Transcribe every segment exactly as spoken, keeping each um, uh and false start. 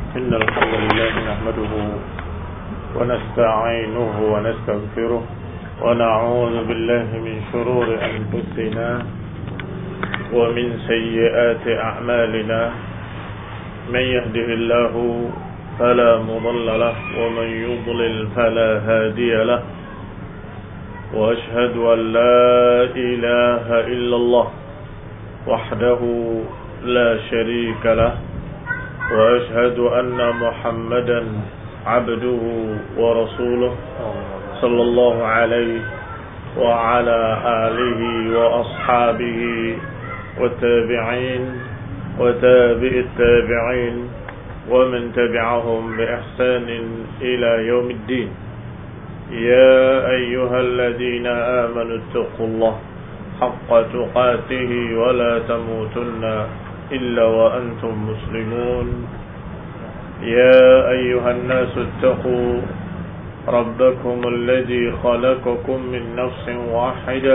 إن الحمد لله نحمده ونستعينه ونستغفره ونعوذ بالله من شرور أنفسنا ومن سيئات أعمالنا من يهده الله فلا مضل له ومن يضلل فلا هادي له وأشهد أن لا إله إلا الله وحده لا شريك له وأشهد أن محمدا عبده ورسوله صلى الله عليه وعلى آله وأصحابه والتابعين وتابع التابعين ومن تبعهم بإحسان إلى يوم الدين. يا أيها الذين آمنوا اتقوا الله حق تقاته ولا تموتن إلا وأنتم مسلمون. يا أيها الناس اتقوا ربكم الذي خلقكم من نفس واحدة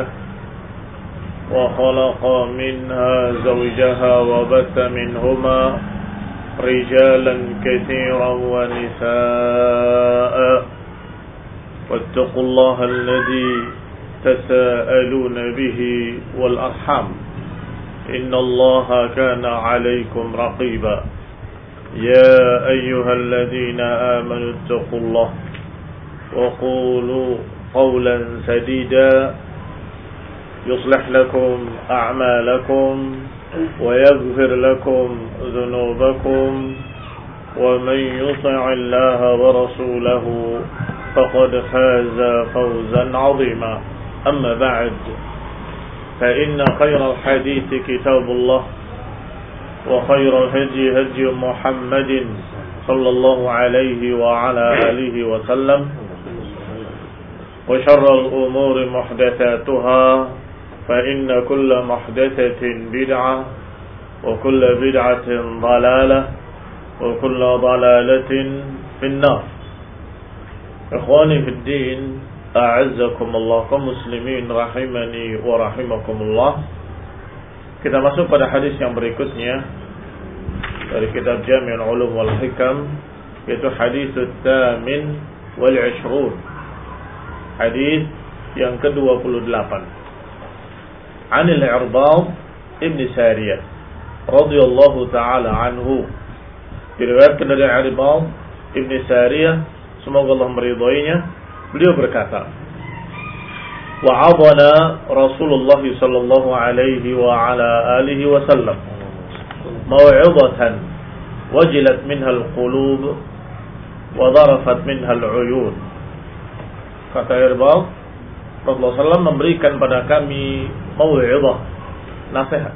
وخلق منها زوجها وبث منهما رجالا كثيرا ونساء واتقوا الله الذي تساءلون به والأرحام إن الله كان عليكم رقيبا. يا أيها الذين آمنوا اتقوا الله وقولوا قولا سديدا يصلح لكم أعمالكم ويغفر لكم ذنوبكم ومن يطع الله ورسوله فقد فاز فوزا عظيما. أما بعد فإن خير الحديث كتاب الله وخير الهدي هدي محمد صلى الله عليه وعلى آله وسلم وشر الأمور محدثاتها فإن كل محدثة بدعة وكل بدعة ضلالة وكل ضلالة في النار. إخواني في الدين أعزكم الله كمسلمين rahimani wa rahimakumullah. Kita masuk pada hadis yang berikutnya dari kitab Jami'ul Ulum wal Hikam, yaitu hadis Tsamin wal Ishrun, hadis yang ke dua puluh delapan. Anil Irbad ibn Sariyah radhiyallahu ta'ala anhu, diriwayatkan dari Irbad ibn Sariyah, semoga Allah meridhoinya. Beliau berkata, wa'adana Rasulullah sallallahu alaihi wa ala alihi wa sallam maw'idatan wajilat minha al-qulub wa dharafat minha al-uyun. Kata Irbad, Rasulullah sallallahu alaihi wasallam memberikan pada kami maw'idah, nasihat.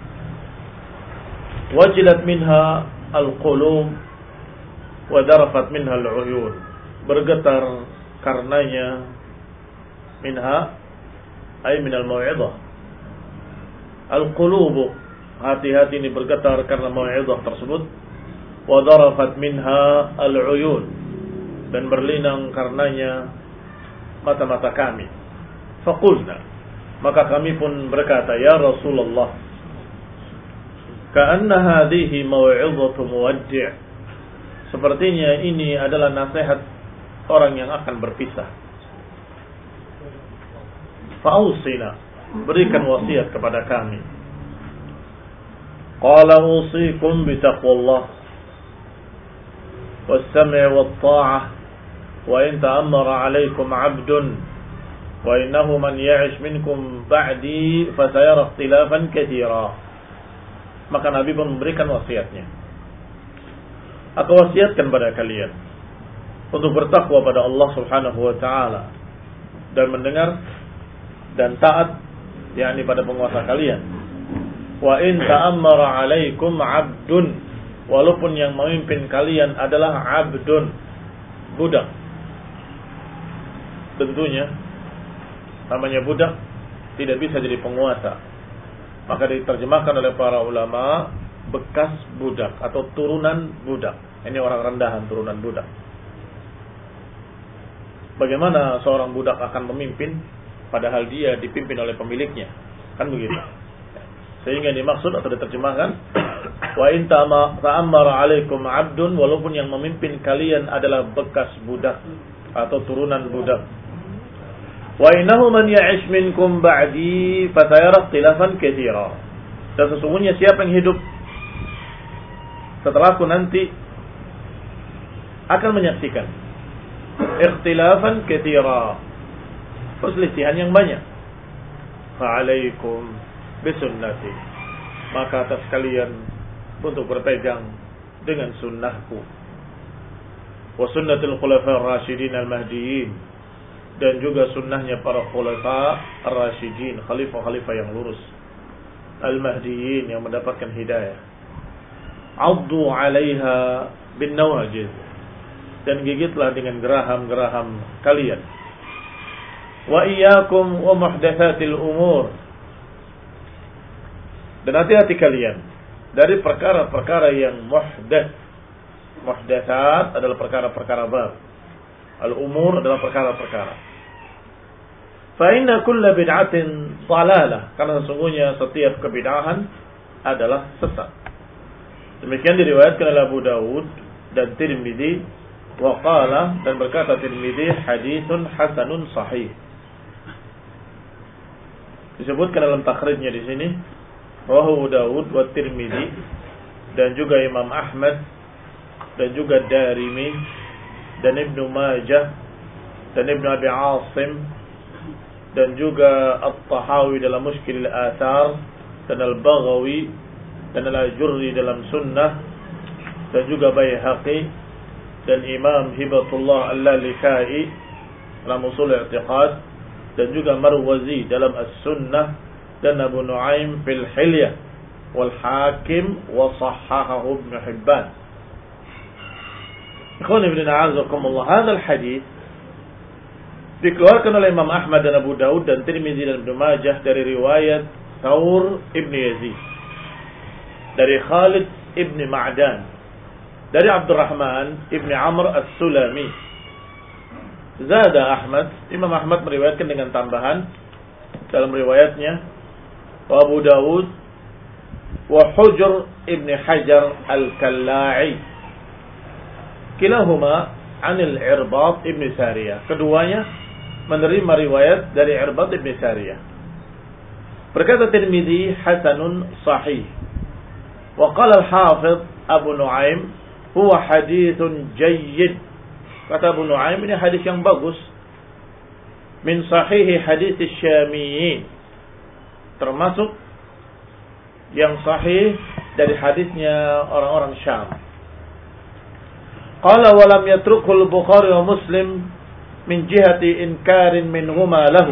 Wajilat minha al-qulub wa dharafat minha al-uyun. Bergetar karenanya, minha ay minal mau'idah. Al-qulubu, hati-hati ini bergetar karena mau'idah tersebut. Wa darafat minha al-uyun, dan berlinang karenanya mata-mata kami. Faqulna, maka kami pun berkata, ya Rasulullah, ka'anna hadhihi mau'idhatu muwaddi', sepertinya ini adalah nasihat orang yang akan berpisah. Fa'usina, berikan wasiat kepada kami. Qala usikum bitaqwallah was-sam'i wat-tha'ah wa in ta'ammara 'alaykum 'abdun wa innahu man ya'ish minkum ba'di fasayara ikhtilafan katsira. Maka Nabi pun memberikan wasiatnya. Aku wasiatkan pada kalian untuk bertakwa pada Allah Subhanahu wa taala dan mendengar dan taat, yakni pada penguasa kalian. Wa in ta'ammara 'alaikum 'abdun, walaupun yang memimpin kalian adalah 'abdun, budak. Tentunya namanya budak tidak bisa jadi penguasa. Maka diterjemahkan oleh para ulama bekas budak atau turunan budak. Ini orang rendahan, turunan budak. Bagaimana seorang budak akan memimpin padahal dia dipimpin oleh pemiliknya? Kan begitu. Sehingga dimaksud atau diterjemahkan Wa in ta'ammara 'alaikum 'abdun, walaupun yang memimpin kalian adalah bekas budak atau turunan budak. Wa innahu man ya'ish minkum ba'di fasayara ikhtilafan katsira. Dan sesungguhnya siapa yang hidup setelahku nanti akan menyaksikan ikhtilafan katsira, perselisihan yang banyak. Fa'alaikum bisunnati, maka atas kalian untuk berpegang dengan sunnahku, wa sunnatul khulafa'ir rasyidin al-mahdiyyin, dan juga sunnahnya para khulafa ar-rasyidin, khalifah-khalifah yang lurus, al-mahdiyyin, yang mendapatkan hidayah. Addu 'alaiha bin nawajiz, dan gigitlah dengan geraham-geraham kalian. Wa iyyakum wa muhdatsatil umur, dan hati-hati kalian dari perkara-perkara yang muhdats. Muhdatsat adalah perkara-perkara baru. Al-umur adalah perkara-perkara. Fa inna kulla bid'atin dhalalah, karena sesungguhnya setiap kebid'ahan adalah sesat. Demikian diriwayatkan oleh Abu Dawud dan Tirmidzi, wa qala, dan berkata Tirmidzi, haditsun hasanun sahih. Disebutkan dalam takhrijnya di sini, rawahu Dawud wa Tirmidzi, dan juga Imam Ahmad, dan juga Darimi, dan Ibnu Majah, dan Ibnu Abi Asim, dan juga At-Tahawi dalam Mushkil al-Athar, dan Al-Baghawi, dan Al-Ajurri dalam Sunnah, dan juga Baihaqi, dan Imam Hibatullah Al-Lalikai dalam Usul I'tiqad, dan juga Marwazi dalam As-Sunnah, dan Abu Nuaim fil Hilyah, wal Hakim wa sahhahahu Ibnu Hibban. Ikhwan ibn a'azakumullah, hadzal hadis dikeluarkan oleh Imam Ahmad dan Abu Daud dan Tirmidzi dan Ibnu Majah dari riwayat Thawr ibn Yazid, dari Khalid ibn Ma'dan, dari Abdurrahman ibn Amr as-Sulami. Zada Ahmad, Imam Ahmad meriwayatkan dengan tambahan dalam riwayatnya, wa Abu Daud wa Hujr ibn Hajar al-Kalla'i, kilahuma anil Irbad ibn Sariyah. Keduanya menerima riwayat dari Irbad ibn Sariyah. Berkata Tirmidzi, hasanun sahih. Wa qala al-Hafidh Abu Nuaim, huwa hadithun jayyid. Kata Abu Nuaim, ini hadis yang bagus. Min sahihi hadits Syamiyyin, termasuk yang sahih dari hadisnya orang-orang Syam. Qala wa lam yatrukul Bukhari wa Muslim min jihati inkarin minhuma lahu.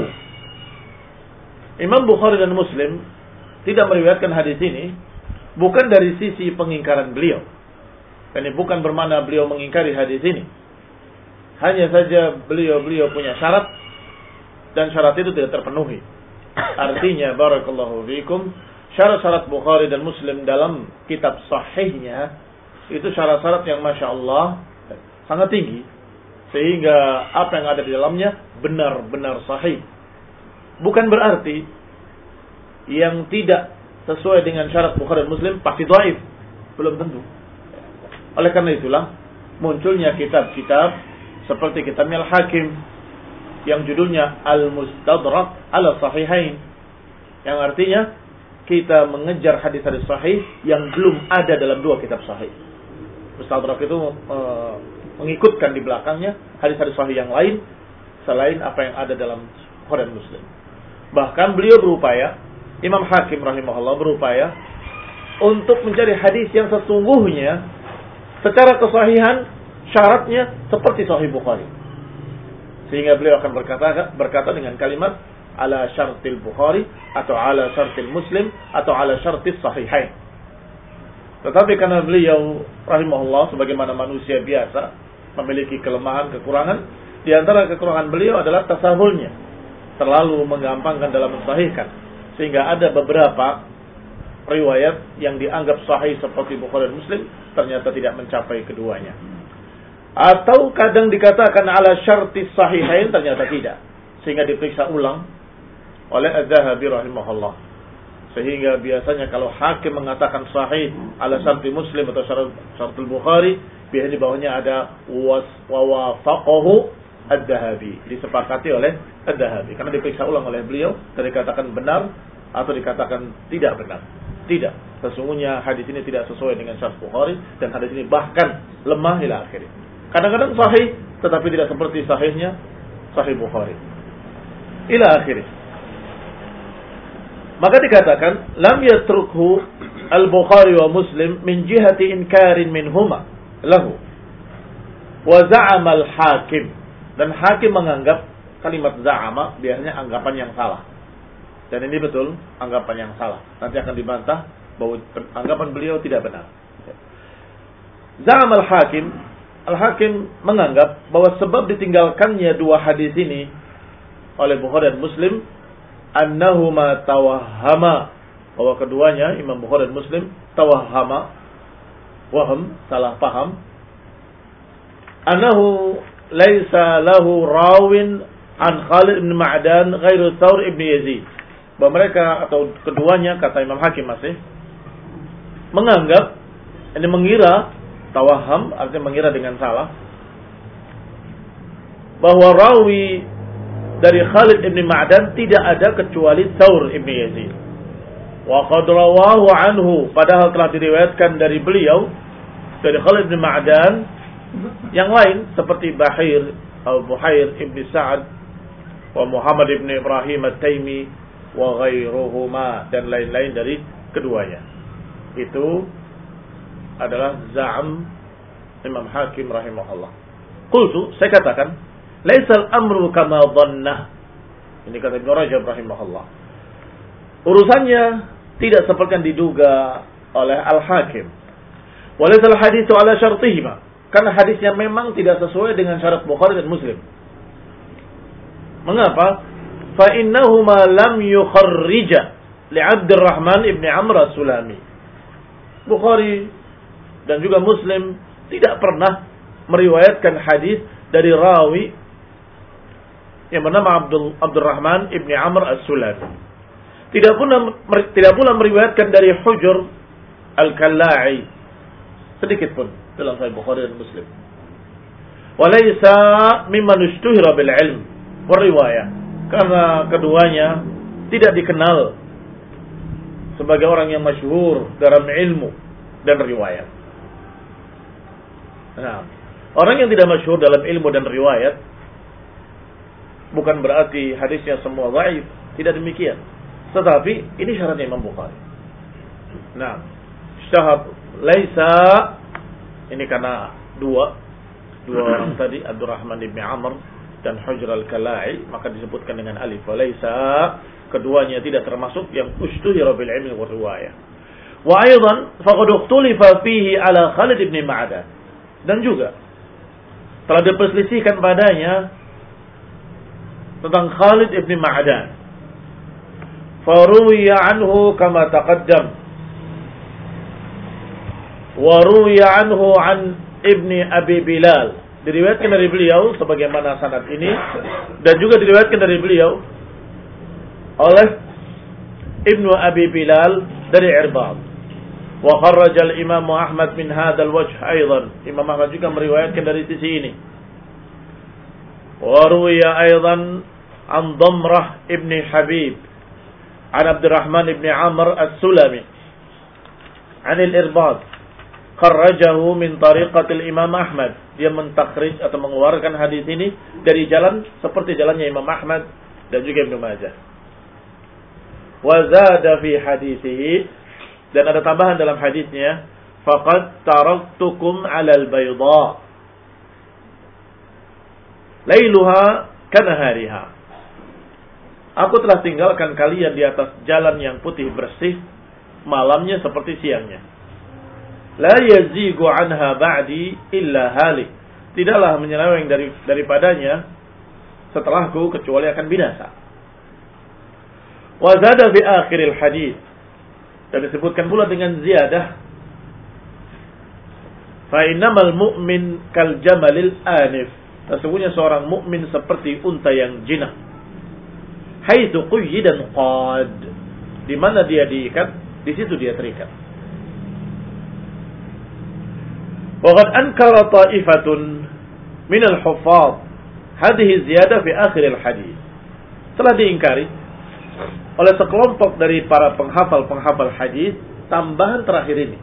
Imam Bukhari dan Muslim tidak meriwayatkan hadis ini bukan dari sisi pengingkaran beliau. Ini bukan bermakna beliau mengingkari hadis ini. Hanya saja beliau-beliau punya syarat, dan syarat itu tidak terpenuhi. Artinya, barakallahu fiikum, syarat-syarat Bukhari dan Muslim dalam kitab sahihnya itu syarat-syarat yang Masya Allah sangat tinggi, sehingga apa yang ada di dalamnya benar-benar sahih. Bukan berarti yang tidak sesuai dengan syarat Bukhari dan Muslim pasti dhaif, belum tentu. Oleh karena itulah munculnya kitab-kitab seperti kitab Al-Hakim yang judulnya Al-Mustadrak ala Sahihain, yang artinya kita mengejar hadis-hadis sahih yang belum ada dalam dua kitab sahih. Mustadrak itu e, mengikutkan di belakangnya hadis-hadis sahih yang lain selain apa yang ada dalam Bukhari dan Muslim. Bahkan beliau berupaya, Imam Hakim rahimahullah berupaya untuk mencari hadis yang sesungguhnya secara kesahihan syaratnya seperti Sahih Bukhari. Sehingga beliau akan berkata berkata dengan kalimat ala syartil Bukhari atau ala syartil Muslim atau ala syartis sahihain. Tetapi karena beliau rahimahullah sebagaimana manusia biasa memiliki kelemahan, kekurangan, di antara kekurangan beliau adalah tasahulnya, terlalu menggampangkan dalam mensahihkan, sehingga ada beberapa riwayat yang dianggap sahih seperti Bukhari dan Muslim ternyata tidak mencapai keduanya. Atau kadang dikatakan ala syartis sahihain, ternyata tidak, sehingga diperiksa ulang oleh Az-Zahabi rahimahullah. Sehingga biasanya kalau hakim mengatakan sahih ala syarti Muslim atau syarat syaratul Bukhari, biasanya di bawahnya ada was wawafaqahu ad-Dhahabi, disepakati oleh ad-Dhahabi, karena diperiksa ulang oleh beliau dan dikatakan benar atau dikatakan tidak benar. Tidak, sesungguhnya hadis ini tidak sesuai dengan syarat Bukhari dan hadis ini bahkan lemah ila akhirnya. Kadang-kadang sahih tetapi tidak seperti sahihnya Sahih Bukhari ila akhirnya. Maka dikatakan lam yatrukhu al-Bukhari wa Muslim min jihati inkarin minhuma lahu wa za'ama al-hakim, dan hakim menganggap kalimat za'ama biasanya anggapan yang salah, dan ini betul anggapan yang salah, nanti akan dibantah bahwa anggapan beliau tidak benar. Za'ama al-hakim, al-hakim menganggap bahwa sebab ditinggalkannya dua hadis ini oleh Bukhari dan Muslim annahuma tawahhama, bahwa keduanya Imam Bukhari dan Muslim tawahhama, waham, salah paham, annahu laisa lahu rawin an Khalid bin Ma'dan ghairu Thawr ibn Yazid, bahwa mereka atau keduanya, kata Imam Hakim masih menganggap, ini mengira, tawahham artinya mengira dengan salah, bahwa rawi dari Khalid ibn Ma'dan tidak ada kecuali Thawr ibn Yazid. Wa qad rawahu anhu, padahal telah diriwayatkan dari beliau, dari Khalid ibn Ma'dan yang lain seperti Bahir atau Buhair ibn Sa'ad wa Muhammad ibn Ibrahim at-Taimi wa ghairuhuma, dan lain-lain dari keduanya. Itu adalah za'am Imam Hakim rahimahullah. Qultu, saya katakan, laisal amru kama dhannah. Ini kata Ibnu Rajab rahimahullah. Urusannya tidak seperti yang diduga oleh Al-Hakim. Wa laisal haditsu ala syartihima, karena hadisnya memang tidak sesuai dengan syarat Bukhari dan Muslim. Mengapa? Fa innahuma lam yukharrija li Abdurrahman ibn Amr as-Sulami. Bukhari dan juga Muslim tidak pernah meriwayatkan hadis dari rawi yang bernama Abdul Abdurrahman ibn Amr as-Sulami. Tidak pula tidak pula meriwayatkan dari Hujr al-Kalla'i sedikit pun dalam Sahih Bukhari dan Muslim. Walaysa mimman ishtuhira bil ilm wa riwayah, karena keduanya tidak dikenal sebagai orang yang masyhur dalam ilmu dan riwayat. Nah, orang yang tidak masyhur dalam ilmu dan riwayat bukan berarti hadisnya semua dhaif, tidak demikian. Tetapi ini syaratnya Imam Bukhari. Nah, syahab laisa, ini karena dua dua orang tadi, Abdurrahman ibn Amr dan Hujr al-Kala'i, maka disebutkan dengan alif. Laisa, keduanya tidak termasuk yang ushtuhira bil ilmi wa riwayah. Wa aidan faqad ikhtulifa fihi ala Khalid ibn Ma'dan, dan juga telah diperselisihkan padanya tentang Khalid ibn Ma'dan. Faruwiya anhu kama taqaddam, wa ruwiya anhu an ibni Abi Bilal, diriwayatkan dari beliau sebagaimana sanad ini, dan juga diriwayatkan dari beliau oleh Ibnu Abi Bilal dari Irbad. Wa kharraja al-Imam Ahmad min hadzal wajh aidan, Imam Ahmad juga meriwayatkan dari sisi ini. Wa ruwiya aidan an Damrah ibni Habib an Abdurrahman ibn Amr as-Sulami an al-Irbad, kharrajahu min tariqatil Imam Ahmad, dia mentakhrij atau mengeluarkan hadis ini dari jalan seperti jalannya Imam Ahmad dan juga Ibnu Majah. Wa zada fi hadisihi, dan ada tambahan dalam hadisnya, faqad taraktukum 'alal bayda lailuha kanahariha, aku telah tinggalkan kalian di atas jalan yang putih bersih, malamnya seperti siangnya. La yazigu anha ba'di illa halik, tidaklah menyeleweng dari daripadanya setelahku kecuali akan binasa. Wa zada fi akhiril hadis, dan disebutkan pula dengan ziyadah, fa innamal mu'min kal jamalil anif, sesungguhnya seorang mukmin seperti unta yang jinak, haitsu quyyidan qad, Di mana dia diikat, di situ dia terikat. Waqad ankara ta'ifatun min al-huffaz hadhihi ziyadah fi akhir al-hadis. Telah diingkari oleh sekelompok dari para penghafal-penghafal hadis tambahan terakhir ini.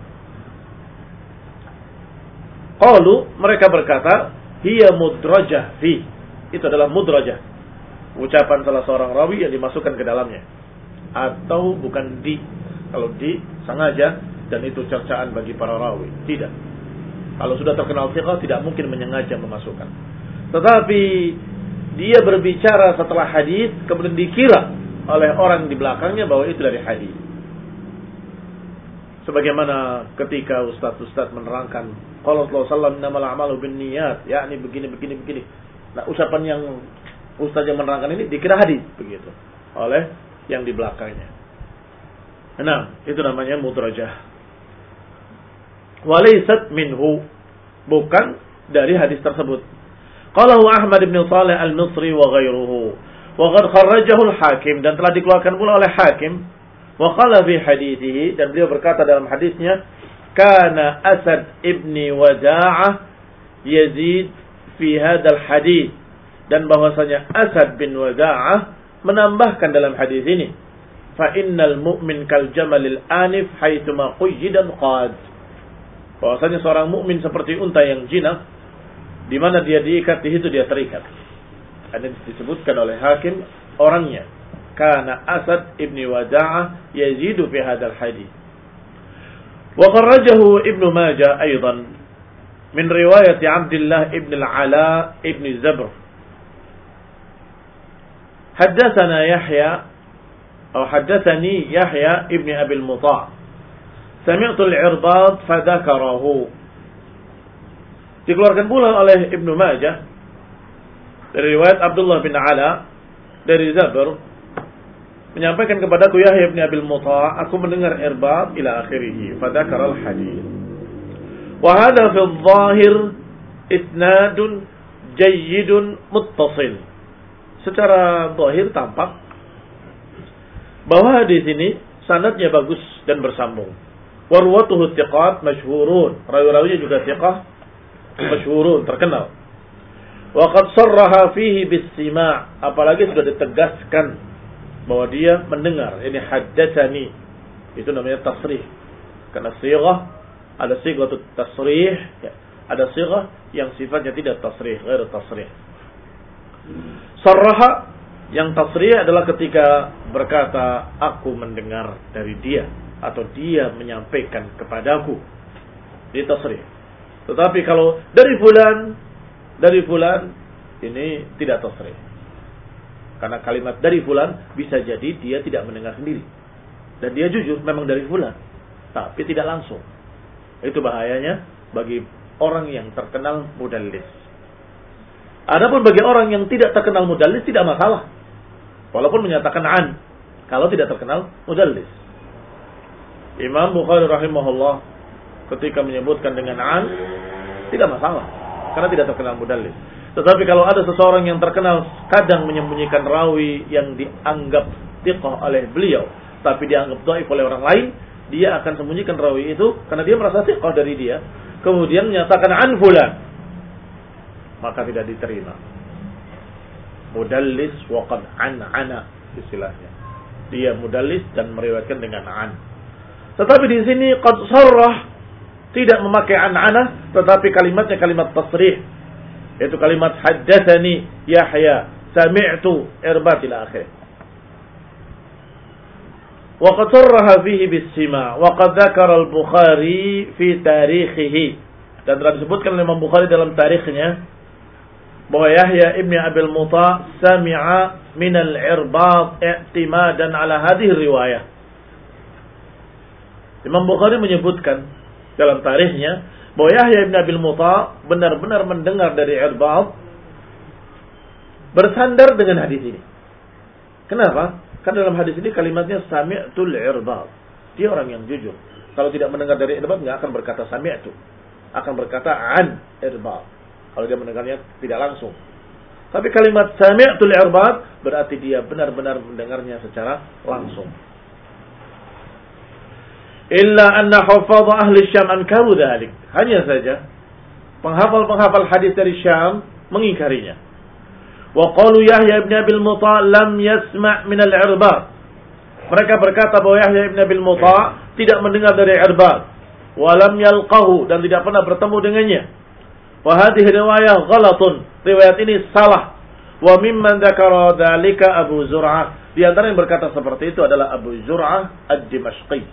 Qalu, mereka berkata, hiya mudrajah fi. Itu adalah mudrajah. Ucapan salah seorang rawi yang dimasukkan ke dalamnya. Atau bukan di. Kalau di, sengaja, dan itu cercaan bagi para rawi. Tidak. Kalau sudah terkenal thiqah, tidak mungkin menyengaja memasukkan. Tetapi, dia berbicara setelah hadis, kemudian dikira oleh orang di belakangnya bahwa itu dari hadis. Sebagaimana ketika ustaz-ustaz menerangkan, qala Rasulullah sallallahu alaihi wasallam innamal a'malu binniyat, yakni begini begini begini. Nah, ucapan yang ustaz yang menerangkan ini dikira hadis begitu oleh yang di belakangnya. Nah, itu namanya mudrajah. Walaysat minhu, bukan dari hadis tersebut. Qalahu Ahmad bin Shalih al-Misri wa ghairuhu. Wa qad kharrajahu al-Hakim, dan telah dikeluarkan pula oleh Hakim. Wa qala fi hadithihi, dan beliau berkata dalam hadisnya, kana Asad ibni Wada'ah yazid fi hadzal hadis, dan bahwasanya Asad bin Wada'ah menambahkan dalam hadis ini, fa innal mu'min kal jamalil anif haitsu ma quyyidan qad. Bahwasanya seorang mukmin seperti unta yang jinak, di mana dia diikat, di situ dia terikat. Ada disebutkan oleh Hakim orangnya, kana Asad ibni Wada'ah yazidu fi hadzal hadis. Wa kharrajahu Ibnu Majah aidan min riwayat Abdullah ibn al-Ala ibn Zabr. Haddatsana Yahya atau haddatsani Yahya ibn Abi al-Muta'. Sami'tu al-Irbad fadzakarahu. Dikeluarkan pula oleh Ibnu Majah dari riwayat Abdullah bin Ala dari Zabr, menyampaikan kepadaku Yahya bin Abil Muta', aku mendengar Irbad ila akhirih, fadzakara al-hadis. Wa hadha fi adh-dhahir isnadun jayyidun muttasil. Secara zahir tampak bahwa di sini sanadnya bagus dan bersambung. Warwatuhu thiqat masyhurun, rawi-rawinya juga thiqah masyhurun, terkenal. Wa qad sarraha fihi bis-sima', apalagi sudah ditegaskan bahwa dia mendengar. Ini haddatsani, itu namanya tasrih. Karena sighah ada sighah tasrih, ada sighah yang sifatnya tidak tasrih, ghair tasrih. Sarraha yang tasrih adalah ketika berkata aku mendengar dari dia atau dia menyampaikan kepadaku. Ini tasrih. Tetapi kalau dari fulan, dari fulan, ini tidak tasrih. Karena kalimat dari fulan bisa jadi dia tidak mendengar sendiri. Dan dia jujur memang dari fulan, tapi tidak langsung. Itu bahayanya bagi orang yang terkenal mudallis. Adapun bagi orang yang tidak terkenal mudallis tidak masalah. Walaupun menyatakan an, kalau tidak terkenal mudallis. Imam Bukhari rahimahullah ketika menyebutkan dengan an, tidak masalah, karena tidak terkenal mudallis. Tetapi kalau ada seseorang yang terkenal kadang menyembunyikan rawi yang dianggap thiqah oleh beliau, tapi dianggap dhaif oleh orang lain, dia akan sembunyikan rawi itu karena dia merasa thiqah dari dia, kemudian menyatakan an fulan, maka tidak diterima. Mudallis wa qad an-ana istilahnya. Dia mudallis dan meriwayatkan dengan an. Tetapi di sini qad sarrah, tidak memakai an-ana, tetapi kalimatnya kalimat tasrih, yaitu kalimat haddatsani Yahya sami'tu Irbad ila akhir. Wa qad sarraha fihi bis-sima' wa qad dzakara al-Bukhari fi tarikhihi, dan telah disebutkan oleh Imam Bukhari dalam tarikhnya bahwa Yahya ibn Abil Muta' sami'a min al-Irbad i'timadan ala hadhihi riwayah. Imam Bukhari menyebutkan dalam tarikhnya bahwa Yahya ibn Abil Muta' benar-benar mendengar dari Irbad bersandar dengan hadis ini. Kenapa? Karena dalam hadis ini kalimatnya sami'tul Irbad. Dia orang yang jujur. Kalau tidak mendengar dari Irbad enggak akan berkata sami'tu. Akan berkata an Irbad. Kalau dia mendengarnya tidak langsung. Tapi kalimat sami'tul Irbad berarti dia benar-benar mendengarnya secara langsung. Illa anna hufadha ahli Syam ankaru dzalik. Hanya saja penghafal-penghafal hadis dari Syam mengingkarinya. Wa qalu Yahya ibn Abi al-Muta' lam yasma' min al-Irbad. Mereka berkata bahwa Yahya ibn Abi al-Muta' tidak mendengar dari Irbad, wa lam yalqahu, dan tidak pernah bertemu dengannya. Wa hadhihi riwayah ghalatun. Riwayat ini salah. Wa mimman dzakara dzalika Abu Zur'ah. Di antara yang berkata seperti itu adalah Abu Zur'ah ad-Dimashqi.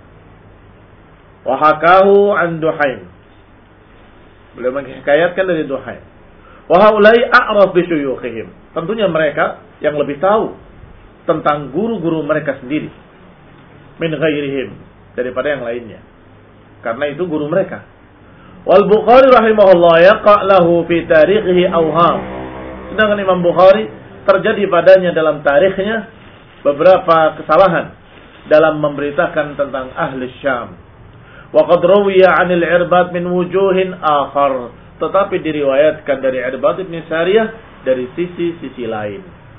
Wa hakahu an Duhaim. Beliau menghikayatkan dari Duhaim. Wa haulai a'raf bi syuyukhihim. Tentunya mereka yang lebih tahu tentang guru-guru mereka sendiri min ghairihim, daripada yang lainnya, karena itu guru mereka. Wal Bukhari rahimahullah yaqa' lahu fi tarikhihi awham. Sedangkan Imam Bukhari terjadi padanya dalam tarikhnya beberapa kesalahan dalam memberitakan tentang ahli Syam. Wa qad rawiya 'anil Irbad min wujuhin akhar. Tetapi diriwayatkan dari Irbad bin Sariyah dari sisi-sisi lain.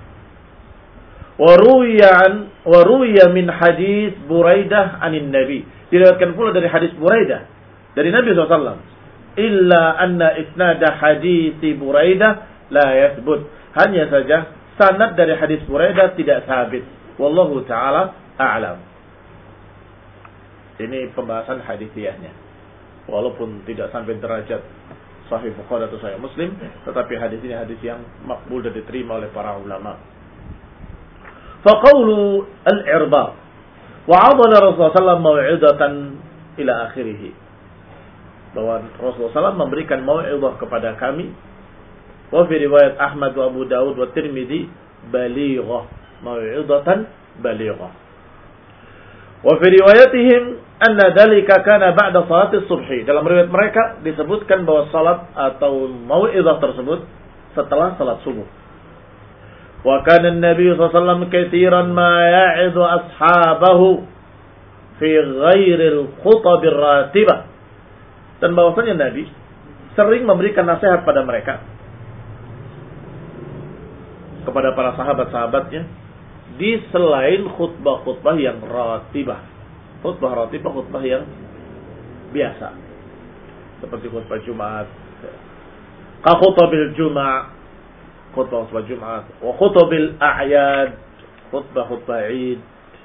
Wa ruwiya min hadis Buraidah 'anin Nabi. Diriwayatkan pula dari hadis Buraidah dari Nabi sallallahu alaihi wasallam. Illa anna isnada hadis Buraidah la yathbut. Hanya saja sanad dari hadis Buraidah tidak sabit. Wallahu taala a'lam. Ini pembahasan hadisiyahnya. Walaupun tidak sampai derajat Sahih Bukhari atau Sahih Muslim, tetapi hadis ini hadis yang makbul dan diterima oleh para ulama. Faqaulu al-Irbad wa'adana Rasulullah sallallahu alaihi wasallam mau'izatan ila akhirih. Bahwa Rasulullah sallallahu alaihi wasallam memberikan mau'izah kepada kami. Wa fi riwayat Ahmad wa Abu Dawud wa Tirmidzi balighah, mau'izatan balighah. Wa fi riwayatihim anna dalika kana ba'da salati subhi. Dalam riwayat mereka disebutkan bahwa salat atau mau'izah tersebut setelah salat subuh. Wa kana an-nabiy sallallahu alaihi wasallam katsiran ma ya'idu ashabahu fi ghairi al-khutab ar-ratibah. Dan bahwasanya Nabi sering memberikan nasihat pada mereka, kepada para sahabat-sahabatnya, di selain khutbah-khutbah yang ratibah. Khutbah ratibah, khutbah yang biasa, seperti khutbah Jumat, ka khutbabil Jumat, khutbah khutbah Jumat, wa khutbabil a'yad, khutbah khutbah Id.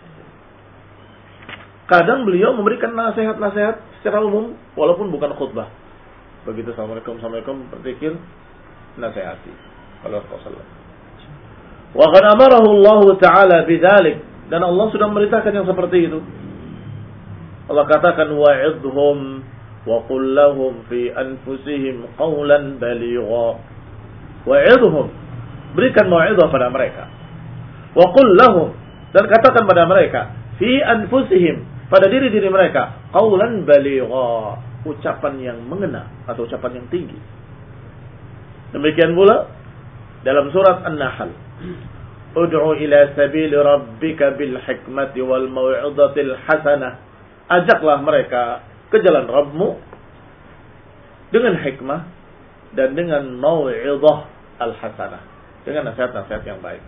Kadang beliau memberikan nasihat-nasihat secara umum walaupun bukan khutbah. Begitu assalamualaikum assalamualaikum berzikir, nasihati kalau Rasulullah. Wa qad amarahu Allah Ta'ala bidzalik, dan Allah sudah memerintahkan yang seperti itu. Allah katakan wa'idhum wa qul lahum fi anfusihim qawlan baligha. Wa'idhum, berikan mau'izah pada mereka. Wa qul lahum, dan katakan pada mereka fi anfusihim, pada diri-diri mereka, qawlan baligha, ucapan yang mengena atau ucapan yang tinggi. Demikian pula dalam surat An-Nahl, ud'u ila sabili rabbika bil hikmati wal mau'izatil hasanah. Ajaklah mereka ke jalan Rabbmu dengan hikmah dan dengan mau'izah al hasanah, dengan nasihat-nasihat yang baik.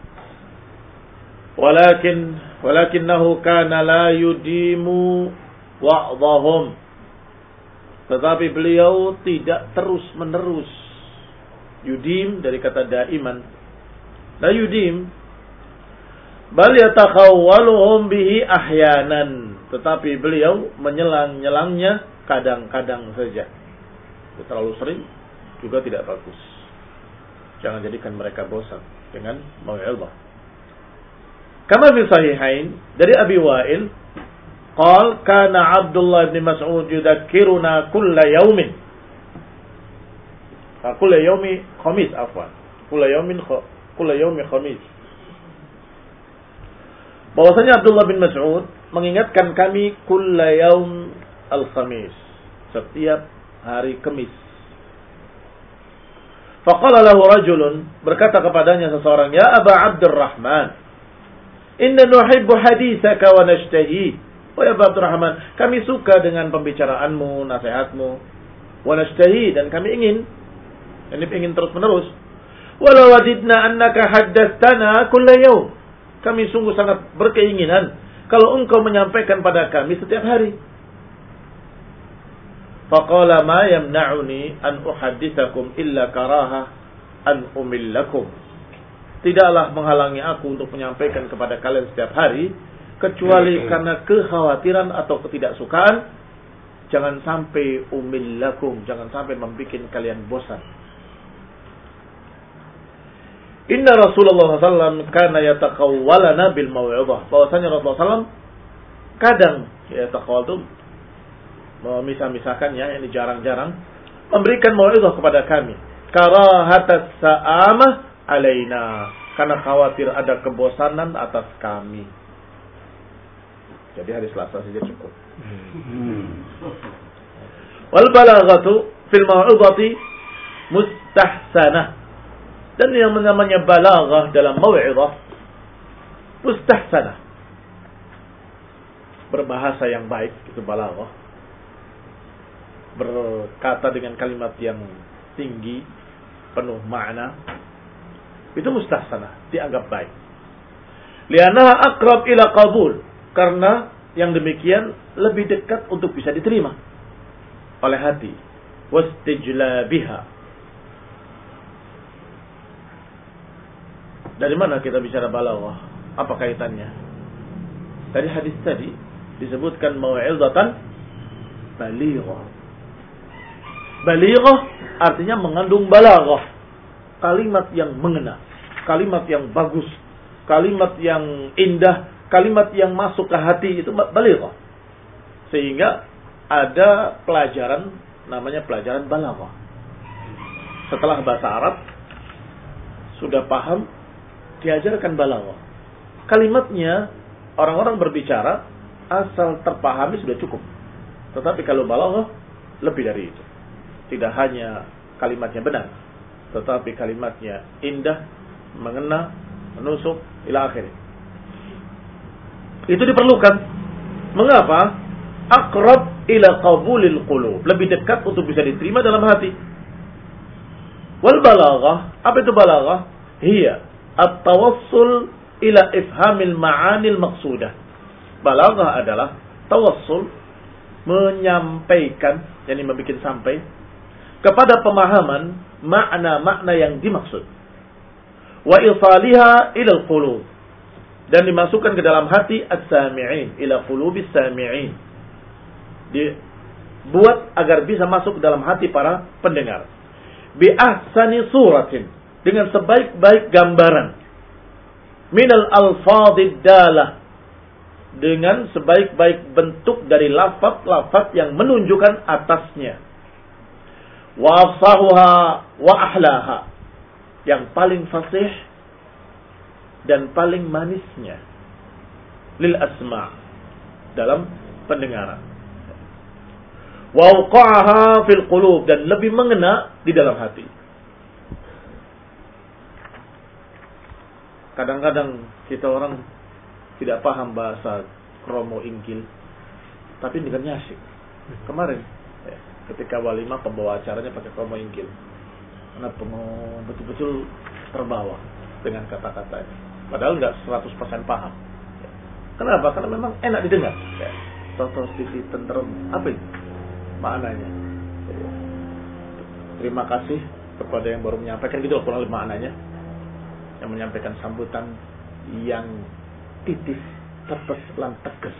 Walakin walakinnahu kana la yudimu wa'dhahum. Tetapi beliau tidak terus-menerus. Yudim dari kata daiman. La yudim, bal yatakhawwaluhum bihi ahyanan. Tetapi beliau menyelang-nyelangnya kadang-kadang saja. Terlalu sering juga tidak bagus. Jangan jadikan mereka bosan dengan mau'izah. Kama fi sahihain dari Abi Wa'il, qala kana Abdullah bin Mas'ud yudzakkiruna kulla yaumin. Kulla yaumi khamis afwan. Kulla yaumin Kula yaumi khamis. Bahwasanya Abdullah bin Mas'ud mengingatkan kami kulla yaum al-khamis, setiap hari Kamis. Faqala lahu rajulun, berkata kepadanya seseorang, ya Aba Abdurrahman, inna nuhibbu hadithaka wa nashtahi. Wahai Aba Abdurrahman, kami suka dengan pembicaraanmu, nasihatmu, wa nashtahi, dan kami ingin, ini ingin terus menerus. Walau wadidna annaka haddatsana kulla yaum. Kami sungguh sangat berkeinginan kalau engkau menyampaikan pada kami setiap hari. Faqala ma yamna'uni an uhadditsakum illa karaha an umillakum. Tidaklah menghalangi aku untuk menyampaikan kepada kalian setiap hari kecuali karena kekhawatiran atau ketidaksukaan, jangan sampai umillakum, jangan sampai membuat kalian bosan. Inna Rasulullah sallallahu alaihi wasallam kana yataqawwalana bil mau'izah. Bahwasanya Rasulullah sallallahu alaihi wasallam kadang ya taqawwal itu memisah-misahkan ya, ini jarang-jarang memberikan mau'izah kepada kami. Karahatas sa'amah alaina, karena khawatir ada kebosanan atas kami. Jadi hari Selasa saja cukup. Wal balaghatu fil mau'izati mustahsanah. Dan yang namanya balaghah dalam mau'izah mustahsanah. Berbahasa yang baik itu balaghah. Berkata dengan kalimat yang tinggi, penuh makna. Itu mustahsanah, dianggap baik. Li'annaha aqrab ila qabul, karena yang demikian lebih dekat untuk bisa diterima oleh hati. Wastijlabiha. Dari mana kita bicara balaghah? Apa kaitannya? Dari hadis tadi disebutkan mau'izatan balighah. Balighah artinya mengandung balaghah. Kalimat yang mengena, kalimat yang bagus, kalimat yang indah, kalimat yang masuk ke hati, itu balighah. Sehingga ada pelajaran namanya pelajaran balaghah. Setelah bahasa Arab sudah paham, diajarkan balaghah. Kalimatnya orang-orang berbicara asal terpahami sudah cukup. Tetapi kalau balaghah lebih dari itu. Tidak hanya kalimatnya benar, tetapi kalimatnya indah, mengena, menusuk ila akhir. Itu diperlukan. Mengapa? Aqrab ila qabulil qulub, lebih dekat untuk bisa diterima dalam hati. Wal balaghah, apa itu balaghah? Hiya at-tawassul ila ifhamil ma'anil maqsudah. Balaghah adalah tawassul, menyampaikan, yakni membuat sampai kepada pemahaman makna-makna yang dimaksud. Wa isaliha ila al-qulub, dan dimasukkan ke dalam hati as-sami'in, ila qulubis sami'in. Dibuat agar bisa masuk ke dalam hati para pendengar. Bi ahsani suratin, dengan sebaik-baik gambaran. Minal alfadid dalah, dengan sebaik-baik bentuk dari lafaz-lafaz yang menunjukkan atasnya. Wa afsahuha wa ahlaha, yang paling fasih dan paling manisnya. Lil asma', dalam pendengaran. Wa waqa'aha fil qulub, dan lebih mengena di dalam hati. Kadang-kadang kita orang tidak paham bahasa kromo inggil, tapi dengarnya asyik. Kemarin ya, ketika walimah pembawa acaranya pakai kromo inggil, karena betul-betul terbawa dengan kata-katanya. Padahal nggak seratus persen paham. Kenapa? Karena memang enak didengar. Ya. Toto sisi tentrem, apa itu maknanya? Ya. Terima kasih kepada yang baru menyampaikan, gitu kurang lebih maknanya. Yang menyampaikan sambutan yang titis, tetes, lan tegas.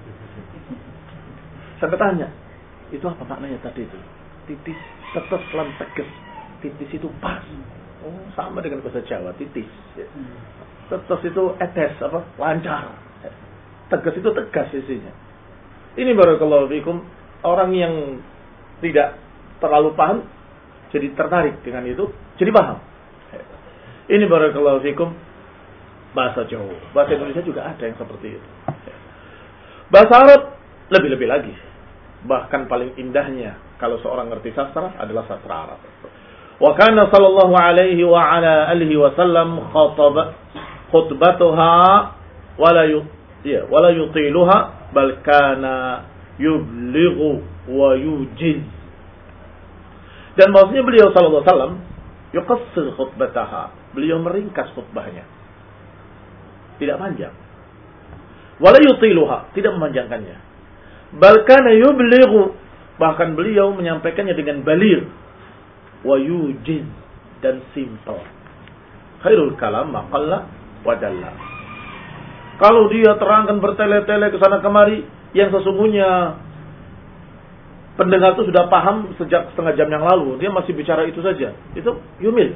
Saya tanya, itu apa maknanya tadi itu? Titis, tetes, lan tegas. Titis itu pas. Oh, sama dengan bahasa Jawa, titis. Tetes itu etes, apa? Lancar. Tegas itu tegas isinya. Ini barakallahu fikum, orang yang tidak terlalu paham jadi tertarik dengan itu, jadi paham. Ini barakallahu fikum bahasa Jawa. Bahasa Indonesia juga ada yang seperti itu. Bahasa Arab lebih-lebih lagi. Bahkan paling indahnya kalau seorang ngerti sastra adalah sastra Arab. Wa kana sallallahu alaihi wa ala alihi wasallam khatab khutbatuha wala yu ya wala yutiluha bal kana yublighu wa yujiz. Dan maksudnya beliau sallallahu alaihi wasallam yuqassir khutbataha, beliau meringkas khutbahnya, tidak panjang. Wala yutiluha, tidak memanjangkannya. Bal kana yublighu, bahkan beliau menyampaikannya dengan baligh. Wa yujiz, dan simple. Khairul kalam maqalla wa dalla. Kalau dia terangkan bertele-tele ke sana kemari, yang sesungguhnya pendengar itu sudah paham sejak setengah jam yang lalu, dia masih bicara itu saja, itu yumil.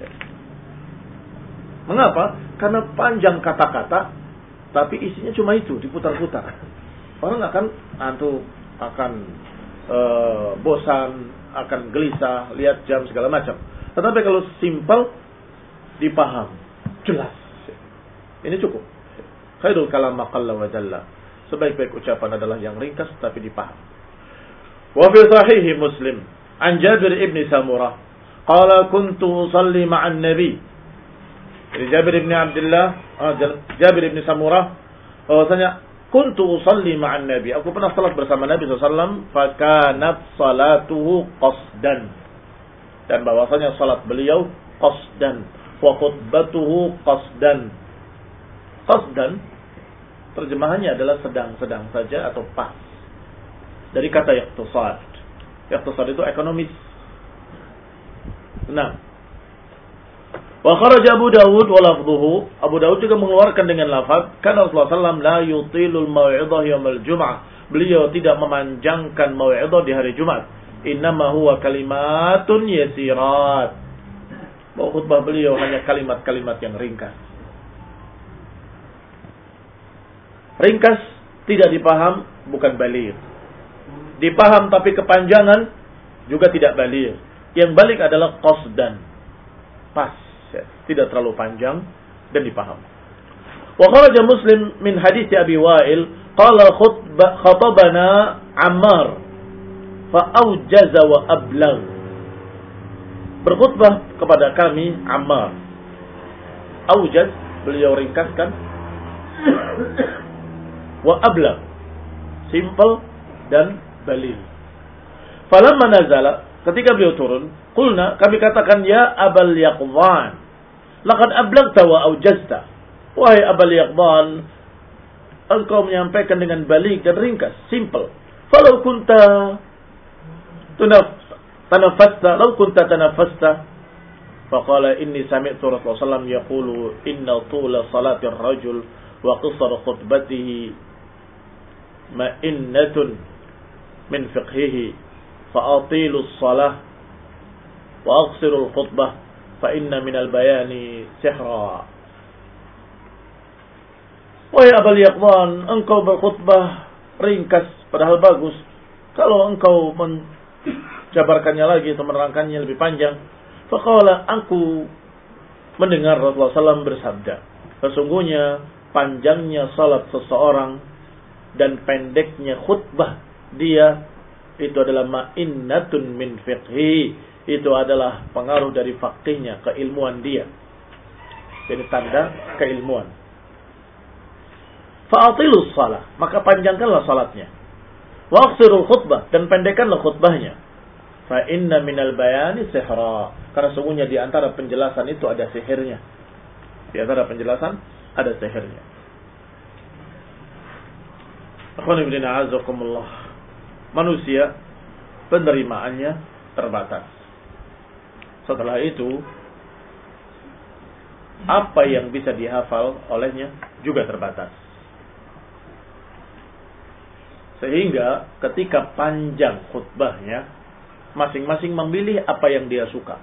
Mengapa? Karena panjang kata-kata, tapi isinya cuma itu, diputar-putar. Orang akan antuk, akan e, bosan, akan gelisah, lihat jam segala macam. Tetapi kalau simpel, dipaham, jelas. Ini cukup. Khairul kalam maqalla wa dalla. Sebaik-baik ucapan adalah yang ringkas tapi dipaham. Wa fi sahih Muslim an Jabir ibn Samurah qala kuntu usalli ma'an nabi. Jabir ibn Abdullah, oh, Jabir ibn Samurah bahwasanya kuntu usalli ma'an nabi. Aku pernah salat bersama Nabi sallallahu alaihi wasallam, fa kanat salatuhu qasdan. Dan bahwasanya salat beliau qasdan, wa khutbatuhu qasdan. Qasdan terjemahannya adalah sedang-sedang saja atau pas. Dari kata iqtisad. Iqtisad itu ekonomis. Nah. Wa kharaja Abu Dawud wa lafdhuhu. Abu Dawud juga mengeluarkan dengan lafaz, karena Rasulullah sallallahu alaihi wasallam la yutilul mau'idhah yaumil jum'ah. Beliau tidak memanjangkan mau'idhah di hari Jumat. Innama huwa kalimatun yasirat. Bahwa khutbah beliau hanya kalimat-kalimat yang ringkas. Ringkas, tidak dipaham, bukan baligh. Dipaham tapi kepanjangan, juga tidak baligh. Yang baligh adalah qasdan, pas, ya, tidak terlalu panjang dan dipaham. Wa kharaja Muslim min hadits Abi Wa'il qala khutbah khatabana Ammar fa aujaza wa ablagh. Berkhutbah kepada kami Ammar. Aujaz, beliau ringkaskan. Wa ablagh, simple dan baligh. Falamma nazala, ketika beliau turun, qulna, kami katakan, ya Abal Yaqdhan, laqad ablagta wa aujazta. Wahai Abal Yaqdhan, engkau menyampaikan dengan baligh dan ringkas, simple. Falau kunta tunaf tanafasta, law kunta tanafasta. Faqala inni sami'tu Rasulullah sallallahu alaihi wasallam yaqulu inna tula salati ar-rajul wa qisar khutbatihi ma'innatun min fiqhihi fa'atilu as-salah wa aqsiru al-khutbah fa inna min al-bayani sihra. Wahai Abul Yaqdhan, engkau berkhutbah ringkas padahal bagus. Kalau engkau menjabarkannya lagi atau menerangkannya lebih panjang, faqala, aku mendengar Rasulullah sallallahu alaihi wasallam bersabda, sesungguhnya panjangnya salat seseorang dan pendeknya khutbah dia itu adalah ma'innatun min fiqhi, itu adalah pengaruh dari faqihnya, keilmuan dia. Jadi tanda keilmuan. Fa'atilus salah, maka panjangkanlah salatnya. Wa aqsirul khutbah, dan pendekkanlah khutbahnya. Fa inna minal bayani sihra, karena sungguhnya di antara penjelasan itu ada sihirnya. Di antara penjelasan ada sihirnya. Manusia penerimaannya terbatas. Setelah itu apa yang bisa dihafal olehnya juga terbatas. Sehingga ketika panjang khutbahnya, masing-masing memilih apa yang dia suka.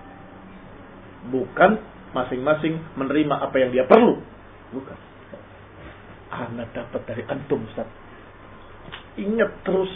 Bukan masing-masing menerima apa yang dia perlu. Bukan. Ana dapat dari antum, Ustaz. Ingat terus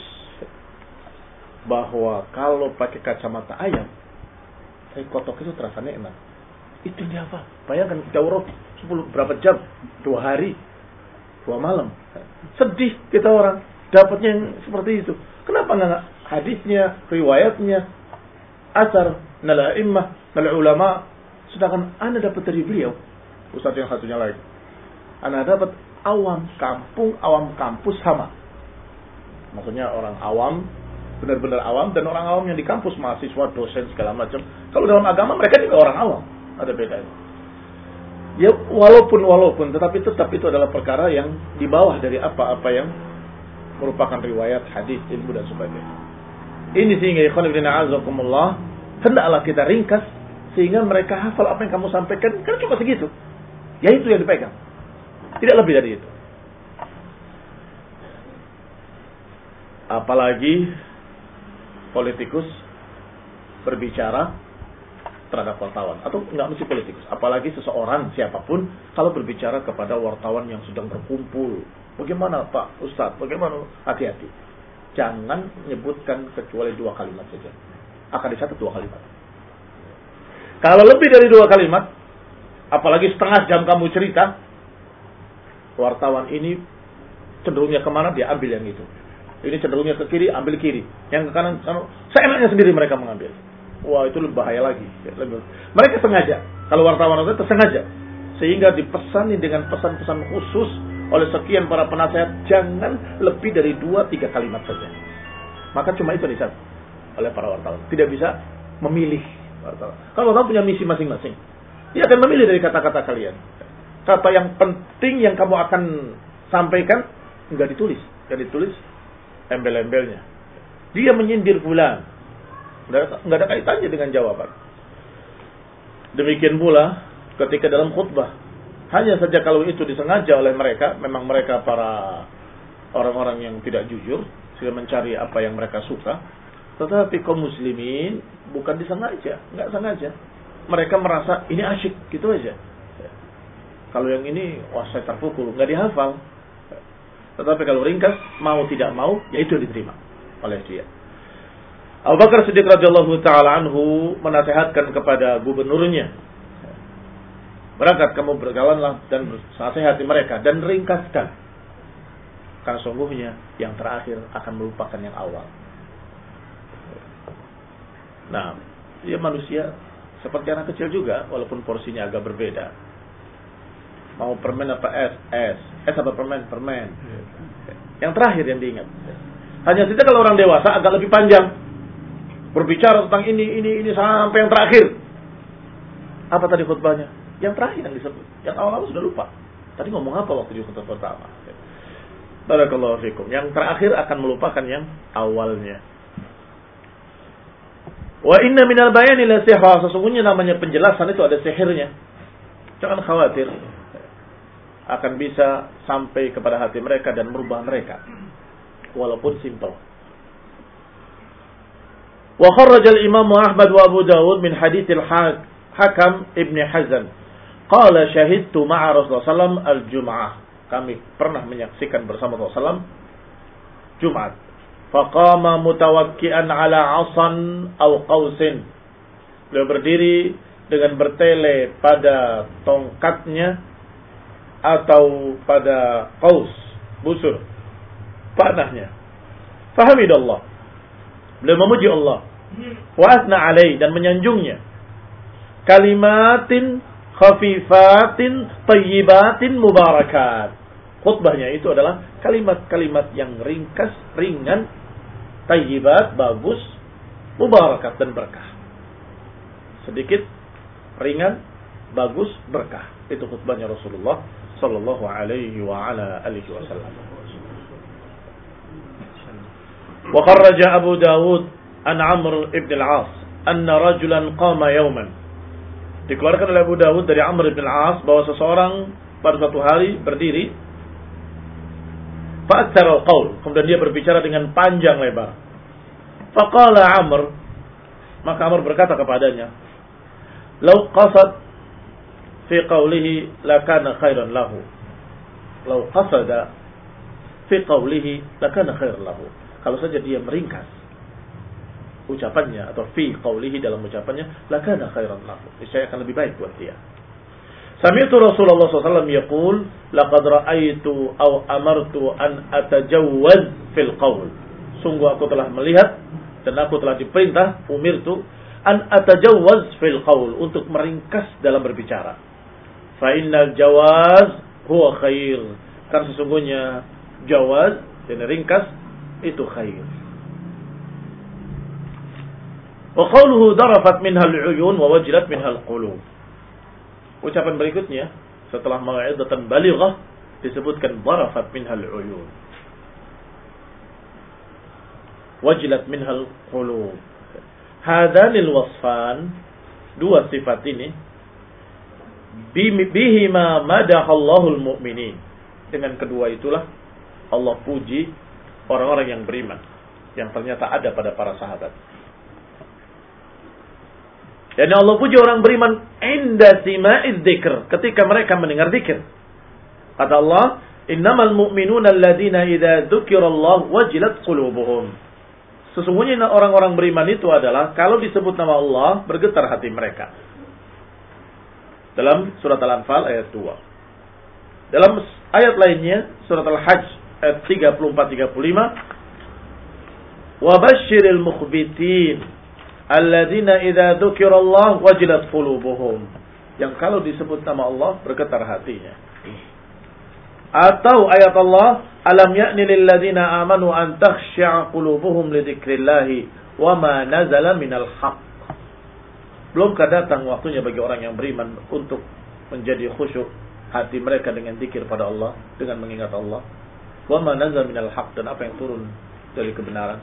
bahwa kalau pakai kacamata ayam, saya kotok itu terasa enak. Itu dia apa? Bayangkan daurah sepuluh berapa jam? Dua hari, dua malam. Sedih kita orang dapatnya yang seperti itu. Kenapa enggak hadisnya, riwayatnya, asar, nala immah, nala ulama, sedangkan Anda dapat dari beliau. Ustaz yang satunya lagi, Anda dapat awam kampung, awam kampus sama. Maksudnya orang awam, benar-benar awam, dan orang awam yang di kampus, mahasiswa, dosen, segala macam. Kalau dalam agama mereka juga orang awam. Ada bedanya. Ya walaupun walaupun tetapi tetap itu adalah perkara yang di bawah dari apa-apa yang merupakan riwayat, hadis, ilmu dan sebagainya. Ini sehingga ikhwan fillah azakumullah, hendaklah kita ringkas sehingga mereka hafal apa yang kamu sampaikan, kan cuma segitu. Ya itu yang dipegang. Tidak lebih dari itu. Apalagi politikus berbicara terhadap wartawan, atau enggak mesti politikus, apalagi seseorang siapapun kalau berbicara kepada wartawan yang sedang berkumpul, bagaimana Pak Ustadz, bagaimana, hati-hati, jangan menyebutkan kecuali dua kalimat saja, akan dicatat dua kalimat. Kalau lebih dari dua kalimat, apalagi setengah jam kamu cerita, wartawan ini cenderungnya kemana, dia ambil yang itu. Ini cenderungnya ke kiri, ambil kiri, yang ke kanan, seenaknya sendiri mereka mengambil. Wah, itu lebih bahaya lagi. Mereka sengaja. Kalau wartawan itu tersengaja. Sehingga dipesani dengan pesan-pesan khusus oleh sekian para penasehat. Jangan lebih dari dua, tiga kalimat saja. Maka cuma itu dicatat oleh para wartawan. Tidak bisa memilih wartawan. Kalau wartawan punya misi masing-masing. Dia akan memilih dari kata-kata kalian. Kata yang penting yang kamu akan sampaikan, enggak ditulis. Enggak ditulis embel-embelnya. Dia menyindir fulan. Nggak ada kaitannya dengan jawaban. Demikian pula ketika dalam khutbah. Hanya saja kalau itu disengaja oleh mereka, memang mereka para orang-orang yang tidak jujur, sehingga mencari apa yang mereka suka. Tetapi kaum muslimin bukan disengaja, nggak sengaja. Mereka merasa ini asyik, gitu aja. Kalau yang ini, wah saya terpukul, nggak dihafal. Tetapi kalau ringkas, mau tidak mau, ya itu diterima oleh dia. Abu Bakar Siddiq radhiyallahu taala anhu menasihatkan kepada gubernurnya, berangkat kamu berjalanlah dan nasihati mereka dan ringkaskan, karena sungguhnya yang terakhir akan melupakan yang awal. Nah, dia manusia seperti anak kecil juga, walaupun porsinya agak berbeda. Mau permen apa es? Es. Es apa permen? Permen. Yang terakhir yang diingat. Hanya saja kalau orang dewasa agak lebih panjang. Berbicara tentang ini, ini, ini sampai yang terakhir. Apa tadi khutbahnya? Yang terakhir yang disebut. Yang awal-awal sudah lupa. Tadi ngomong apa waktu di khutbah pertama? Barakallahu fikum. Yang terakhir akan melupakan yang awalnya. Wa inna minal bayani la sihra. Sesungguhnya namanya penjelasan itu ada sihirnya. Jangan khawatir. Akan bisa sampai kepada hati mereka dan merubah mereka. Walaupun simpel. Wa kharraja al-Imam Ahmad wa Abu Dawud min hadits al-Hakam Ibn Hazan. Qala syahidtu ma'a Rasulullah sallallahu alaihi wasallam al-Jum'ah. Kami pernah menyaksikan bersama Rasulullah sallallahu alaihi wasallam Jumat. Faqama mutawakki'an 'ala 'asan aw qausin. Beliau berdiri dengan bertele pada tongkatnya atau pada qaus, busur, panahnya. Fahamidallah. Beliau memuji Allah. Wa asna alaih, dan menyanjungnya. Kalimatin khafifatin tayyibatin mubarakat. Khutbahnya itu adalah kalimat-kalimat yang ringkas, ringan, tayyibat, bagus, mubarakat dan berkah. Sedikit, ringan, bagus, berkah. Itu khutbahnya Rasulullah sallallahu alaihi wa ala alihi wasallam. Wa kharraja Abu Dawud an Amr ibn al-As anna rajulan qama yawman. Dikeluarkan oleh Abu Dawud dari Amr ibn al-As bahwa seseorang pada suatu hari berdiri, fa'atsara al-qaul, kemudian dia berbicara dengan panjang lebar. Faqala Amr, maka Amr berkata kepadanya, "Lau qasad fi qawlihi lakana khairan lahu." Lau qasada fi qawlihi lakana khairan lahu. Kalau saja dia meringkas ucapannya atau fi qawlihi dalam ucapannya, lakana khairan lahu. Niscaya akan lebih baik buat dia. Sami'tu Rasulullah sallallahu alaihi wasallam yaqul, laqad ra'aitu aw amartu an atajawwaz fil qawl. Sungguh aku telah melihat dan aku telah diperintah, umirtu an atajawwaz fil qawl, untuk meringkas dalam berbicara. Fa innal jawaz huwa khair. Karena sesungguhnya jawaz dan ringkas itu khair. Wa qawluhu darafat minha al-uyun wa wajilat minha al-qulub. Ucapan berikutnya, Setelah mau'izatan balighah disebutkan darafat minhal uyun. Wajilat minhal qulub. Hadanil wasfan, dua sifat ini, bihima madahallahul mu'minin. Dengan kedua itulah Allah puji orang-orang yang beriman, yang ternyata ada pada para sahabat. Dan Allah puji orang beriman inda sima'iz dzikr, ketika mereka mendengar zikir. Kata Allah, innamal mu'minuna alladziina idza dzukirallahu wajilat qulubuhum. Sesungguhnya orang-orang beriman itu adalah kalau disebut nama Allah bergetar hati mereka. Dalam surat Al-Anfal ayat dua. Dalam ayat lainnya surat Al-Hajj ayat tiga puluh empat tiga puluh lima, wa basyiril mukhbitin alladzina idza dzukirallahu wajilat qulubuhum. Yang kalau disebut nama Allah bergetar hatinya. Atau ayat Allah, alam ya'ni lil ladzina amanu an takhsha'a qulubuhum li dzikrillah wa ma nazala minal haqq. Belumkah datang waktunya bagi orang yang beriman untuk menjadi khusyuk hati mereka dengan zikir pada Allah, dengan mengingat Allah. Wa ma nazala minal haqq, dan apa yang turun dari kebenaran.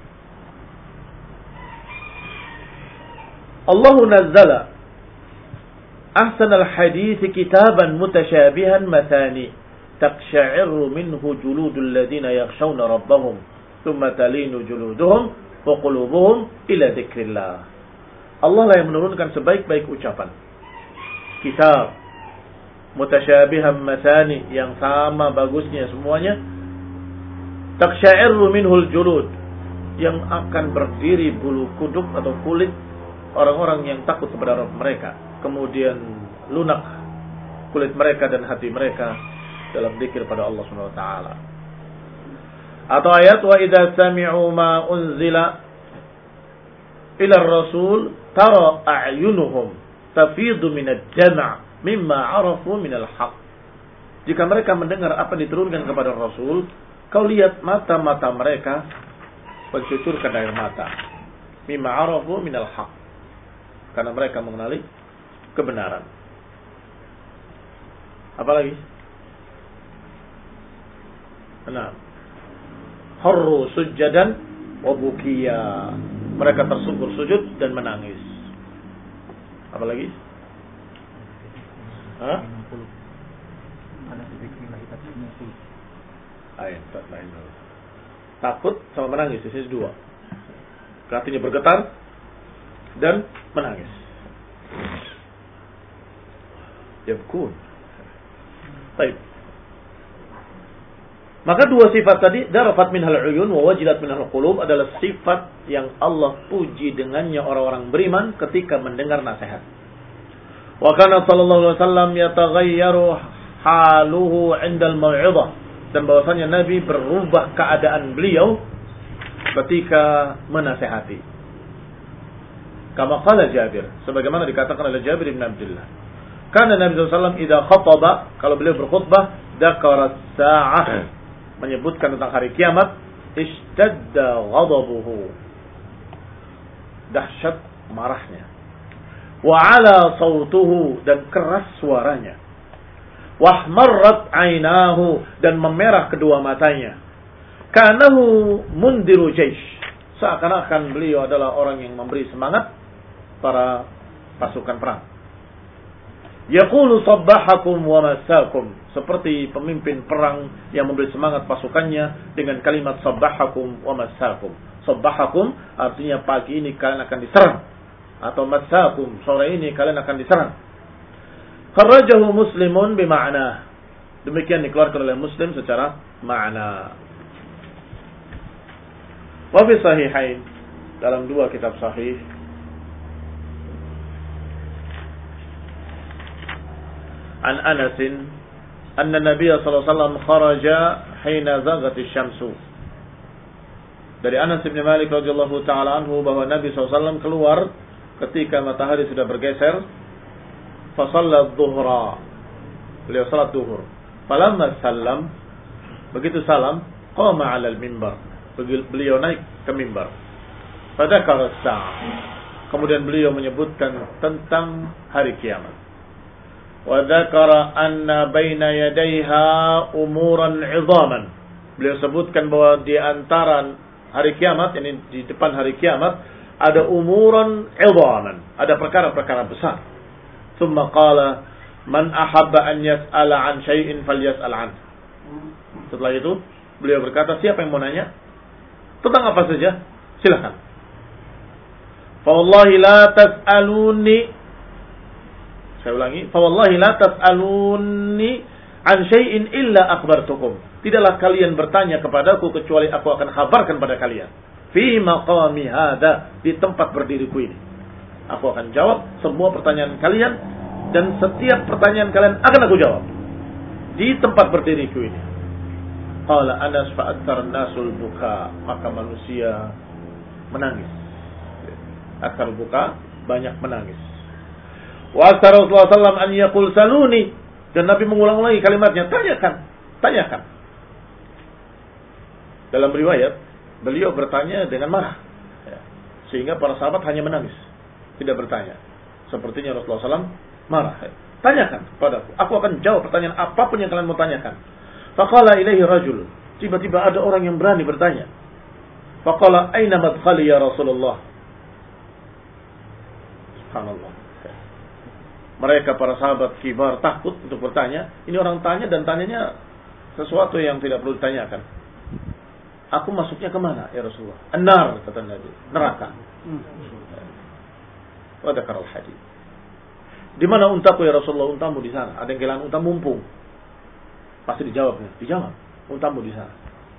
Allahu nazzala ahsanal hadits kitaban mutasyabihan mathani taqsha'irru minhu juludul ladzina yakhshawna rabbahum thumma talinu juluduhum wa qulubuhum ila dzikrillah. Allah lah yang menurunkan sebaik-baik ucapan kitab mutasyabihan mathani, yang sama bagusnya semuanya, taqsha'irru minhul julud, yang akan berdiri bulu kuduk atau kulit orang-orang yang takut kepada Rabb mereka, kemudian lunak kulit mereka dan hati mereka dalam zikir pada Allah Subhanahu wa taala. Atau ayat wa idza sami'u ma unzila ila ar-rasul tara a'yunuhum tafidu minad jam' mimma 'arafu minal haqq. Jika mereka mendengar apa yang diturunkan kepada Rasul, kau lihat mata-mata mereka mencucurkan air mata. Mimma 'arafu minal haqq, karena mereka mengenali kebenaran. Apalagi? Nah, harru sujadan wa bukiya, mereka tersungkur sujud dan menangis. Apalagi? Hah? Ayat lain. Takut sama menangis, ini dua. Hatinya bergetar dan menangis. Yabkun. Baik. Maka dua sifat tadi, darafat minhal uyun wa wajilat minhal qulub, adalah sifat yang Allah puji dengannya orang-orang beriman ketika mendengar nasihat. Wa kana sallallahu alaihi wasallam yataghayyaru haluhu 'inda al-mau'izah, dan bahwasanya Nabi berubah keadaan beliau ketika menasihati. Kama qala Jabir, sebagaimana dikatakan oleh Jabir bin Abdullah, karena Nabi sallallahu alaihi wasallam idza khataba, kalau beliau berkhutbah, dzakara sa'ah, menyebutkan tentang hari kiamat, ishtadda ghadabuhu, dahsyat marahnya, wa ala sautuhu, dan keras suaranya, wahmarrat ainahu, dan memerah kedua matanya, kanahu mundiru jaish, seakan-akan beliau adalah orang yang memberi semangat para pasukan perang. Yaqulu sabbahakum wa masakum, seperti pemimpin perang yang memberi semangat pasukannya dengan kalimat sabbahakum wa masakum. Sabbahakum artinya pagi ini kalian akan diserang, atau masakum sore ini kalian akan diserang. Kharrajahu Muslimun bima'na, demikian dikeluarkan oleh Muslim secara makna. Wa fi sahihain, dalam dua kitab sahih, an Anas anna Nabi sallallahu alaihi wasallam kharaja hina zaghatis syamsu. Dari Anas bin Malik radhiyallahu taala anhu bahwa Nabi sallallahu alaihi wasallam keluar ketika matahari sudah bergeser. Fa shalla dhuhra, beliau salat zuhur. Falamma sallam, begitu salam, qama 'ala al-mimbar, beliau naik ke mimbar. Fadzakara as-sa'ah, kemudian beliau menyebutkan tentang hari kiamat. wa dzakara anna baina yadayha umuran 'idhaman. Beliau sebutkan bahwa di antara hari kiamat, ini di depan hari kiamat, ada umuran 'idhaman, ada perkara-perkara besar. Tsumma qala man ahabba an yas'ala an syai'in falyas'al an. Setelah itu beliau berkata, siapa yang mau nanya tentang apa saja, silakan. Fa wallahi la tas'aluni, saya ulangi, fa wallahi la tas'aluni an syai'in illa akhbartukum. Tidaklah kalian bertanya kepadaku kecuali aku akan kabarkan pada kalian. Fi maqami hadza, di tempat berdiriku ini. Aku akan jawab semua pertanyaan kalian, dan setiap pertanyaan kalian akan aku jawab di tempat berdiriku ini. Qala Anas fa aktsar nasul buka, maka manusia menangis. Aktsar buka, banyak menangis. Wa aktsar Rasulullah sallallahu alaihi wasallam an yaqul saluni, dan Nabi mengulang-ulangi kalimatnya, tanyakan, tanyakan. Dalam riwayat beliau bertanya dengan marah, sehingga para sahabat hanya menangis, tidak bertanya. Sepertinya Rasulullah sallallahu alaihi wasallam marah. Tanyakan padaku, aku akan jawab pertanyaan apapun yang kalian mau tanyakan. Faqala ilaihi rajul, tiba-tiba ada orang yang berani bertanya. Faqala aina madkhali ya Rasulullah. Subhanallah. Mereka para sahabat kibar takut untuk bertanya. Ini orang tanya dan tanyanya sesuatu yang tidak perlu ditanyakan. Aku masuknya kemana ya Rasulullah? An-nar, kata Nabi, neraka. Wa dzakara al-hadits. Di mana untaku ya Rasulullah? Untamu di sana. Ada yang kehilangan unta mumpung. Pasti dijawabnya. Dijawab. Untamu di sana.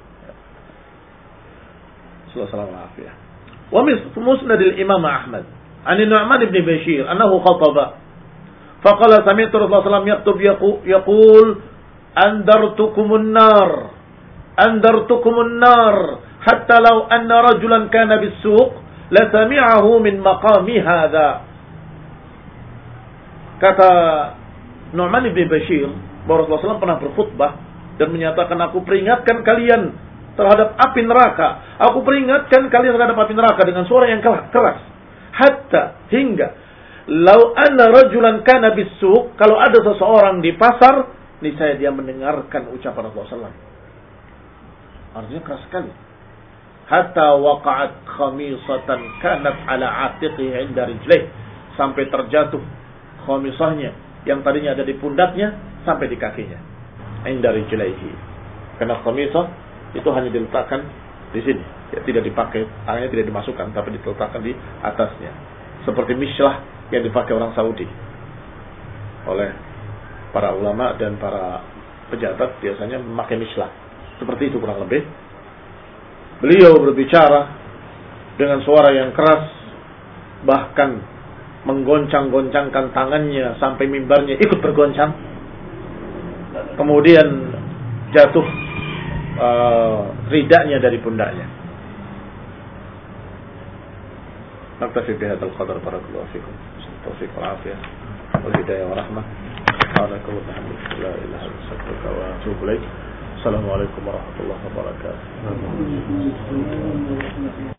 Sallallahu alaihi wasallam. Wa musnad al-Imam Ahmad an Nu'man ibn Bashir annahu khataba. Faqala sami'tu Rasulullah sallallahu alaihi wasallam yaktub yaqul andartukumun nar. Andartukumun nar hatta law anna rajulan kana bis-suq la sami'ahu min maqami hadha. Kata Nu'man ibn Bashir bahwa Rasulullah sallallahu alaihi wasallam pernah berkhutbah dan menyatakan, aku peringatkan kalian terhadap api neraka. Aku peringatkan kalian terhadap api neraka dengan suara yang keras. Hatta, hingga lau anna rajulan kana bis-suq, kalau ada seseorang di pasar, niscaya dia mendengarkan ucapan Rasulullah sallallahu alaihi wasallam. Artinya keras sekali. Hatta waqa'at khamisatan kanat ala atiqihi 'inda rijlihi, sampai terjatuh khamisahnya yang tadinya ada di pundaknya sampai di kakinya. 'Inda rijlihi. Karena khamisah itu hanya diletakkan di sini, ya, tidak dipakai, tangannya tidak dimasukkan, tapi diletakkan di atasnya. Seperti mislah yang dipakai orang Saudi oleh para ulama dan para pejabat, biasanya memakai mislah. Seperti itu kurang lebih. Beliau berbicara dengan suara yang keras, bahkan menggoncang-goncangkan tangannya sampai mimbarnya ikut bergoncang. Kemudian jatuh uh, ridanya dari pundaknya. Naktafi bihadzal qadar, barakallahu fikum. Taufiq wal afiyah wal hidayah wa rahmah. Subhanaka wa bihamdika, la ilaha illa anta, astaghfiruka wa atubu ilaik. Assalamualaikum warahmatullahi wabarakatuh.